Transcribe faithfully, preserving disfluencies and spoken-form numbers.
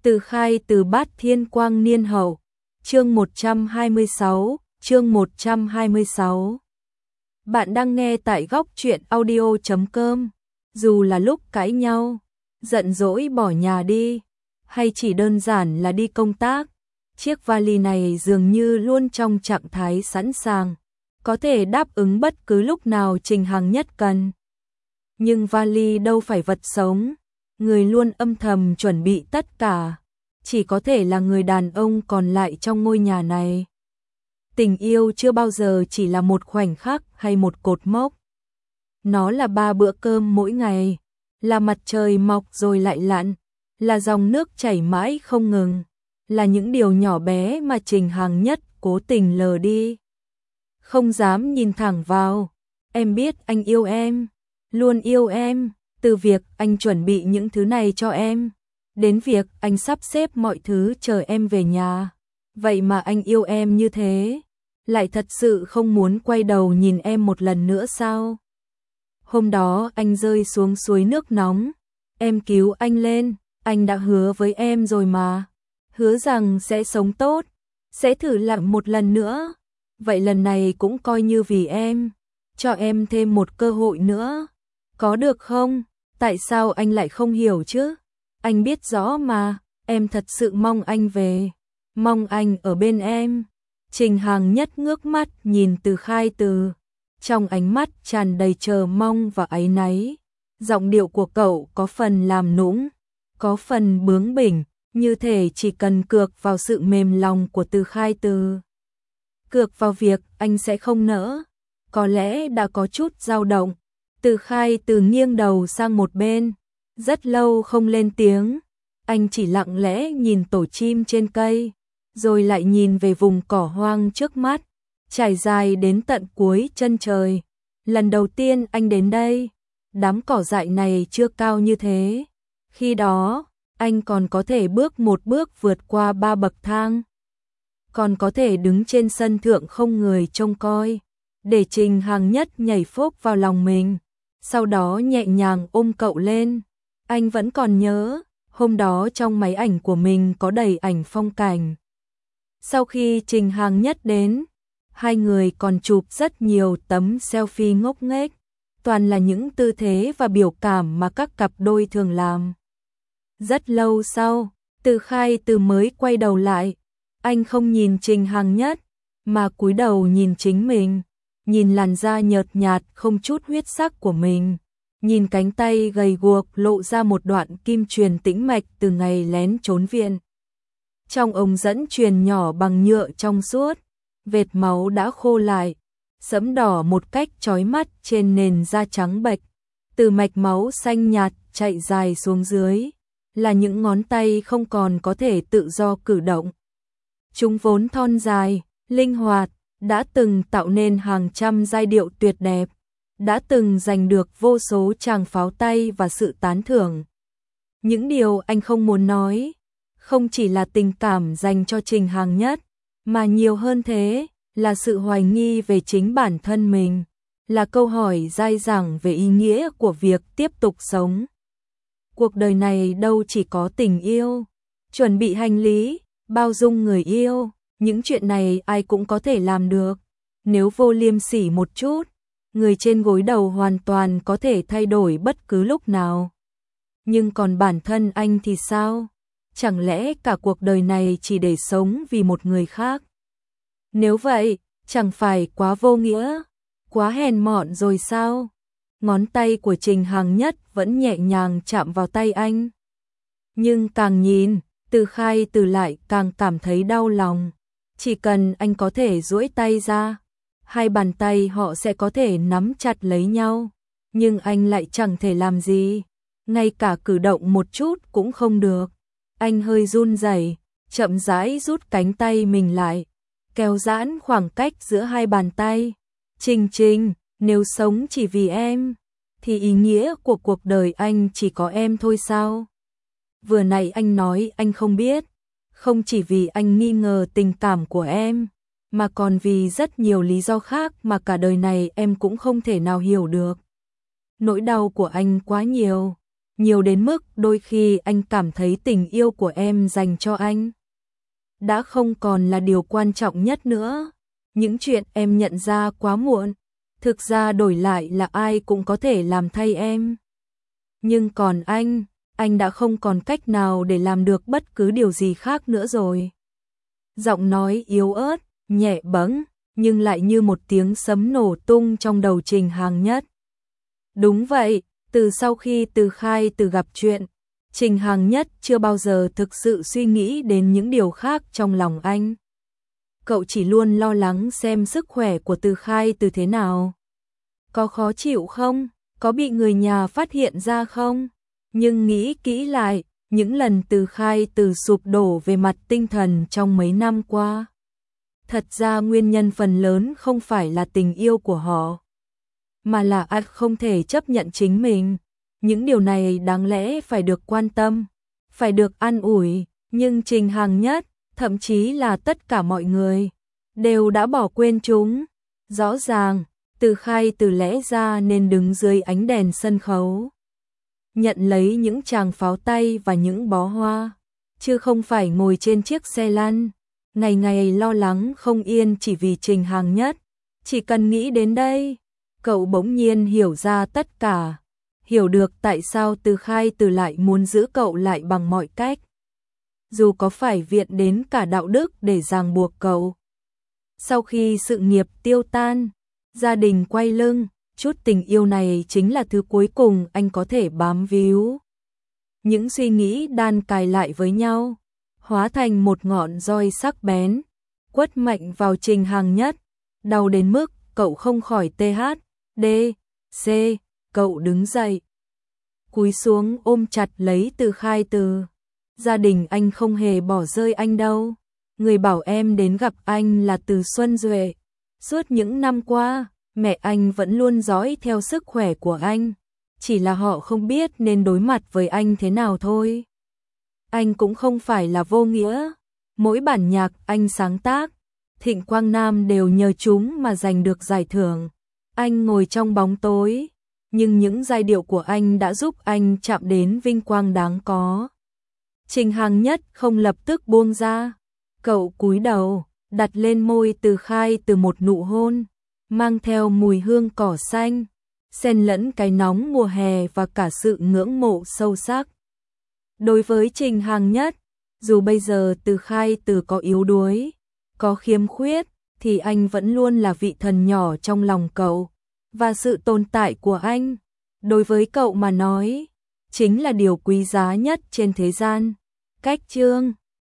Từ khai từ Bát Thiên Quang Niên Hậu, chương một trăm hai mươi sáu, chương một trăm hai mươi sáu. Bạn đang nghe tại góc truyện audio chấm com. Dù là lúc cãi nhau, giận dỗi bỏ nhà đi, hay chỉ đơn giản là đi công tác, chiếc vali này dường như luôn trong trạng thái sẵn sàng, có thể đáp ứng bất cứ lúc nào Trình Hằng Nhất cần. Nhưng vali đâu phải vật sống, người luôn âm thầm chuẩn bị tất cả, chỉ có thể là người đàn ông còn lại trong ngôi nhà này. Tình yêu chưa bao giờ chỉ là một khoảnh khắc hay một cột mốc. Nó là ba bữa cơm mỗi ngày, là mặt trời mọc rồi lại lặn, là dòng nước chảy mãi không ngừng, là những điều nhỏ bé mà Trình Hằng Nhất cố tình lờ đi. Không dám nhìn thẳng vào, em biết anh yêu em, luôn yêu em, từ việc anh chuẩn bị những thứ này cho em, đến việc anh sắp xếp mọi thứ chờ em về nhà. Vậy mà anh yêu em như thế, lại thật sự không muốn quay đầu nhìn em một lần nữa sao? Hôm đó anh rơi xuống suối nước nóng, em cứu anh lên, anh đã hứa với em rồi mà, hứa rằng sẽ sống tốt, sẽ thử lại một lần nữa. Vậy lần này cũng coi như vì em, cho em thêm một cơ hội nữa, có được không? Tại sao anh lại không hiểu chứ? Anh biết rõ mà, em thật sự mong anh về, mong anh ở bên em. Trình Hằng Nhất ngước mắt nhìn Từ Khai Từ, trong ánh mắt tràn đầy chờ mong và áy náy. Giọng điệu của cậu có phần làm nũng, có phần bướng bỉnh, như thể chỉ cần cược vào sự mềm lòng của Từ Khai Từ, cược vào việc anh sẽ không nỡ. Có lẽ đã có chút dao động. Từ Khai Từ nghiêng đầu sang một bên, rất lâu không lên tiếng. Anh chỉ lặng lẽ nhìn tổ chim trên cây, rồi lại nhìn về vùng cỏ hoang trước mắt, trải dài đến tận cuối chân trời. Lần đầu tiên anh đến đây, đám cỏ dại này chưa cao như thế. Khi đó, anh còn có thể bước một bước vượt qua ba bậc thang, còn có thể đứng trên sân thượng không người trông coi, để Trình Hằng Nhất nhảy phốc vào lòng mình, sau đó nhẹ nhàng ôm cậu lên. Anh vẫn còn nhớ, hôm đó trong máy ảnh của mình có đầy ảnh phong cảnh. Sau khi Trình Hằng Nhất đến, hai người còn chụp rất nhiều tấm selfie ngốc nghếch, toàn là những tư thế và biểu cảm mà các cặp đôi thường làm. Rất lâu sau, Từ Khai Từ mới quay đầu lại, anh không nhìn Trình Hằng Nhất, mà cúi đầu nhìn chính mình, nhìn làn da nhợt nhạt không chút huyết sắc của mình, nhìn cánh tay gầy guộc lộ ra một đoạn kim truyền tĩnh mạch từ ngày lén trốn viện. Trong ống dẫn truyền nhỏ bằng nhựa trong suốt, vệt máu đã khô lại, sẫm đỏ một cách chói mắt trên nền da trắng bệch. Từ mạch máu xanh nhạt chạy dài xuống dưới, là những ngón tay không còn có thể tự do cử động. Chúng vốn thon dài, linh hoạt, đã từng tạo nên hàng trăm giai điệu tuyệt đẹp, đã từng giành được vô số tràng pháo tay và sự tán thưởng. Những điều anh không muốn nói, không chỉ là tình cảm dành cho Trình Hằng Nhất, mà nhiều hơn thế, là sự hoài nghi về chính bản thân mình, là câu hỏi dai dẳng về ý nghĩa của việc tiếp tục sống. Cuộc đời này đâu chỉ có tình yêu, chuẩn bị hành lý, bao dung người yêu, những chuyện này ai cũng có thể làm được. Nếu vô liêm sỉ một chút, người trên gối đầu hoàn toàn có thể thay đổi bất cứ lúc nào. Nhưng còn bản thân anh thì sao? Chẳng lẽ cả cuộc đời này chỉ để sống vì một người khác? Nếu vậy, chẳng phải quá vô nghĩa, quá hèn mọn rồi sao? Ngón tay của Trình Hằng Nhất vẫn nhẹ nhàng chạm vào tay anh. Nhưng càng nhìn, Từ Khai Từ lại càng cảm thấy đau lòng. Chỉ cần anh có thể duỗi tay ra, hai bàn tay họ sẽ có thể nắm chặt lấy nhau. Nhưng anh lại chẳng thể làm gì, ngay cả cử động một chút cũng không được. Anh hơi run rẩy, chậm rãi rút cánh tay mình lại, kéo giãn khoảng cách giữa hai bàn tay. Trình Trình, nếu sống chỉ vì em, thì ý nghĩa của cuộc đời anh chỉ có em thôi sao? Vừa nãy anh nói anh không biết, không chỉ vì anh nghi ngờ tình cảm của em, mà còn vì rất nhiều lý do khác mà cả đời này em cũng không thể nào hiểu được. Nỗi đau của anh quá nhiều, nhiều đến mức đôi khi anh cảm thấy tình yêu của em dành cho anh đã không còn là điều quan trọng nhất nữa. Những chuyện em nhận ra quá muộn, thực ra đổi lại là ai cũng có thể làm thay em. Nhưng còn anh, anh đã không còn cách nào để làm được bất cứ điều gì khác nữa rồi. Giọng nói yếu ớt, nhẹ bẫng, nhưng lại như một tiếng sấm nổ tung trong đầu Trình Hàng Nhất. Đúng vậy, từ sau khi Từ Khai Từ gặp chuyện, Trình Hàng Nhất chưa bao giờ thực sự suy nghĩ đến những điều khác trong lòng anh. Cậu chỉ luôn lo lắng xem sức khỏe của Từ Khai Từ thế nào. Có khó chịu không? Có bị người nhà phát hiện ra không? Nhưng nghĩ kỹ lại, những lần Từ Khai Từ sụp đổ về mặt tinh thần trong mấy năm qua, thật ra nguyên nhân phần lớn không phải là tình yêu của họ, mà là anh không thể chấp nhận chính mình. Những điều này đáng lẽ phải được quan tâm, phải được an ủi, nhưng Trình Hàng Nhất, thậm chí là tất cả mọi người, đều đã bỏ quên chúng. Rõ ràng, Từ Khai Từ lẽ ra nên đứng dưới ánh đèn sân khấu, nhận lấy những tràng pháo tay và những bó hoa, chứ không phải ngồi trên chiếc xe lăn, ngày ngày lo lắng không yên chỉ vì Trình Hàng Nhất. Chỉ cần nghĩ đến đây, cậu bỗng nhiên hiểu ra tất cả, hiểu được tại sao Từ Khai Từ lại muốn giữ cậu lại bằng mọi cách, dù có phải viện đến cả đạo đức để ràng buộc cậu. Sau khi sự nghiệp tiêu tan, gia đình quay lưng, chút tình yêu này chính là thứ cuối cùng anh có thể bám víu. Những suy nghĩ đan cài lại với nhau, hóa thành một ngọn roi sắc bén, quất mạnh vào Trình Hàng Nhất, đau đến mức cậu không khỏi tê hát đê xê. Cậu đứng dậy, cúi xuống ôm chặt lấy Từ Khai Từ. Gia đình anh không hề bỏ rơi anh đâu. Người bảo em đến gặp anh là Từ Xuân Duệ. Suốt những năm qua, mẹ anh vẫn luôn dõi theo sức khỏe của anh, chỉ là họ không biết nên đối mặt với anh thế nào thôi. Anh cũng không phải là vô nghĩa, mỗi bản nhạc anh sáng tác, Thịnh Quang Nam đều nhờ chúng mà giành được giải thưởng. Anh ngồi trong bóng tối, nhưng những giai điệu của anh đã giúp anh chạm đến vinh quang đáng có. Trình Hàng Nhất không lập tức buông ra, cậu cúi đầu, đặt lên môi Từ Khai Từ một nụ hôn, mang theo mùi hương cỏ xanh, xen lẫn cái nóng mùa hè và cả sự ngưỡng mộ sâu sắc. Đối với Trình Hàng Nhất, dù bây giờ Từ Khai Từ có yếu đuối, có khiếm khuyết, thì anh vẫn luôn là vị thần nhỏ trong lòng cậu, và sự tồn tại của anh, đối với cậu mà nói, chính là điều quý giá nhất trên thế gian. Cách chương